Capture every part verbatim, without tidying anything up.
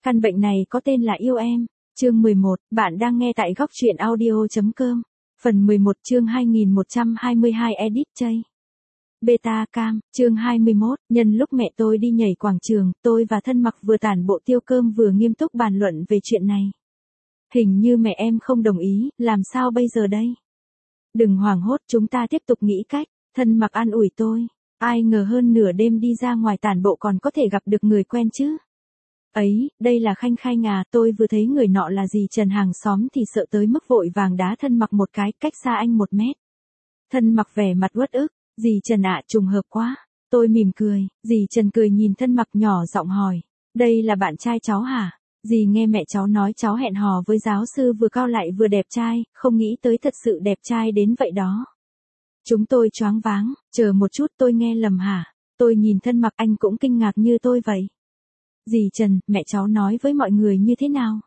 Căn bệnh này có tên là yêu em. Chương mười một, bạn đang nghe tại góc truyện audio chấm com. Phần mười một chương hai nghìn một trăm hai mươi hai edit chay. Beta cam, chương hai mươi mốt, nhân lúc mẹ tôi đi nhảy quảng trường, tôi và Thân Mặc vừa tản bộ tiêu cơm vừa nghiêm túc bàn luận về chuyện này. Hình như mẹ em không đồng ý, làm sao bây giờ đây? Đừng hoảng hốt, chúng ta tiếp tục nghĩ cách. Thân Mặc an ủi tôi. Ai ngờ hơn nửa đêm đi ra ngoài tản bộ còn có thể gặp được người quen chứ. Ấy, đây là Khanh Khanh à, tôi vừa thấy người nọ là dì Trần hàng xóm thì sợ tới mức vội vàng đá Thân Mặc một cái, cách xa anh một mét. Thân Mặc vẻ mặt uất ức, dì Trần ạ, trùng hợp quá. Tôi mỉm cười, dì Trần cười nhìn Thân Mặc nhỏ giọng hỏi, đây là bạn trai cháu hả? Dì nghe mẹ cháu nói cháu hẹn hò với giáo sư vừa cao lại vừa đẹp trai, không nghĩ tới thật sự đẹp trai đến vậy đó. Chúng tôi choáng váng, chờ một chút, tôi nghe lầm hả? Tôi nhìn Thân Mặc, anh cũng kinh ngạc như tôi vậy. Dì Trần, mẹ cháu nói với mọi người như thế nào?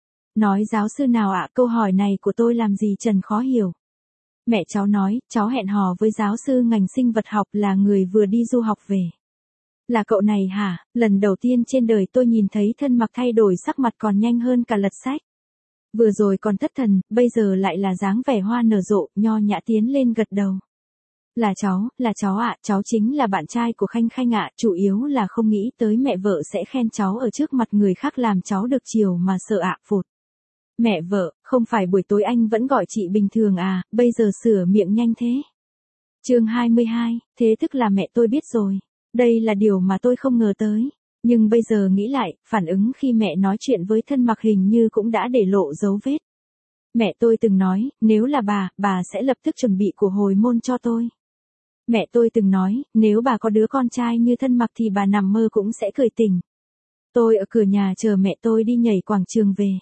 Nói giáo sư nào ạ? Câu hỏi này của tôi làm dì Trần khó hiểu. Mẹ cháu nói, cháu hẹn hò với giáo sư ngành sinh vật học là người vừa đi du học về. Là cậu này hả? Lần đầu tiên trên đời tôi nhìn thấy Thân Mặc thay đổi sắc mặt còn nhanh hơn cả lật sách. Vừa rồi còn thất thần, bây giờ lại là dáng vẻ hoa nở rộ, nho nhã tiến lên gật đầu. Là cháu, là cháu ạ, cháu chính là bạn trai của Khanh Khanh ạ, chủ yếu là không nghĩ tới mẹ vợ sẽ khen cháu ở trước mặt người khác làm cháu được chiều mà sợ ạ, phụt. Mẹ vợ, không phải buổi tối anh vẫn gọi chị bình thường à, bây giờ sửa miệng nhanh thế. Chương hai mươi hai, thế tức là mẹ tôi biết rồi. Đây là điều mà tôi không ngờ tới. Nhưng bây giờ nghĩ lại, phản ứng khi mẹ nói chuyện với Thân Mặc hình như cũng đã để lộ dấu vết. Mẹ tôi từng nói, nếu là bà, bà sẽ lập tức chuẩn bị của hồi môn cho tôi. Mẹ tôi từng nói, nếu bà có đứa con trai như Thân Mặc thì bà nằm mơ cũng sẽ cười tỉnh. Tôi ở cửa nhà chờ mẹ tôi đi nhảy quảng trường về.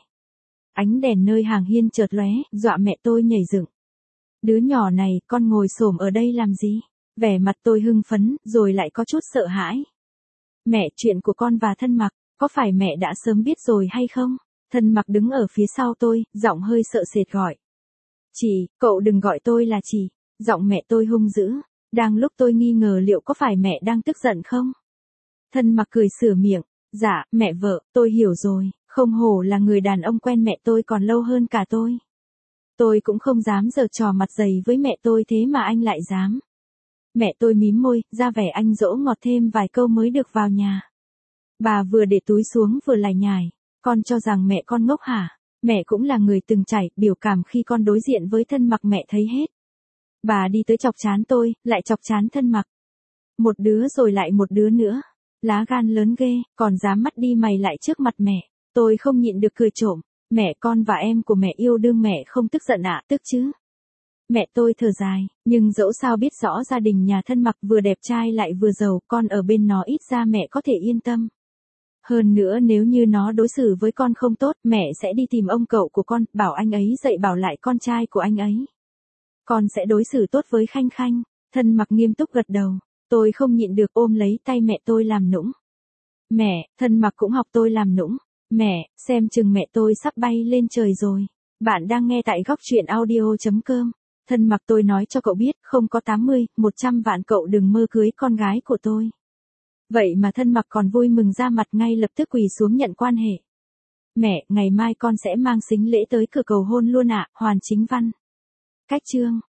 Ánh đèn nơi hàng hiên chợt lóe, dọa mẹ tôi nhảy dựng. Đứa nhỏ này, con ngồi xổm ở đây làm gì? Vẻ mặt tôi hưng phấn, rồi lại có chút sợ hãi. Mẹ, chuyện của con và Thân Mặc, có phải mẹ đã sớm biết rồi hay không? Thân Mặc đứng ở phía sau tôi, giọng hơi sợ sệt gọi. Chị, cậu đừng gọi tôi là chị. Giọng mẹ tôi hung dữ. Đang lúc tôi nghi ngờ liệu có phải mẹ đang tức giận không? Thân Mặc cười sửa miệng. Dạ, mẹ vợ, tôi hiểu rồi, không hổ là người đàn ông quen mẹ tôi còn lâu hơn cả tôi. Tôi cũng không dám giở trò mặt dày với mẹ tôi thế mà anh lại dám. Mẹ tôi mím môi, ra vẻ anh dỗ ngọt thêm vài câu mới được vào nhà. Bà vừa để túi xuống vừa lải nhải. Con cho rằng mẹ con ngốc hả? Mẹ cũng là người từng trải, biểu cảm khi con đối diện với Thân Mặc mẹ thấy hết. Bà đi tới chọc chán tôi, lại chọc chán Thân Mặc. Một đứa rồi lại một đứa nữa. Lá gan lớn ghê, còn dám mắt đi mày lại trước mặt mẹ. Tôi không nhịn được cười trộm. Mẹ con và em của mẹ yêu đương mẹ không tức giận ạ, tức chứ. Mẹ tôi thở dài, nhưng dẫu sao biết rõ gia đình nhà Thân Mặc vừa đẹp trai lại vừa giàu, con ở bên nó ít ra mẹ có thể yên tâm. Hơn nữa nếu như nó đối xử với con không tốt, mẹ sẽ đi tìm ông cậu của con, bảo anh ấy dạy bảo lại con trai của anh ấy. Con sẽ đối xử tốt với Khanh Khanh. Thân Mặc nghiêm túc gật đầu. Tôi không nhịn được ôm lấy tay mẹ tôi làm nũng. Mẹ, Thân Mặc cũng học tôi làm nũng. Mẹ, xem chừng mẹ tôi sắp bay lên trời rồi. Bạn đang nghe tại góc truyện audio chấm com. Thân Mặc, tôi nói cho cậu biết, không có tám mươi, một trăm vạn cậu đừng mơ cưới con gái của tôi. Vậy mà Thân Mặc còn vui mừng ra mặt, ngay lập tức quỳ xuống nhận quan hệ. Mẹ, ngày mai con sẽ mang sính lễ tới cửa cầu hôn luôn ạ, Hoàn Chính Văn. Cách chương.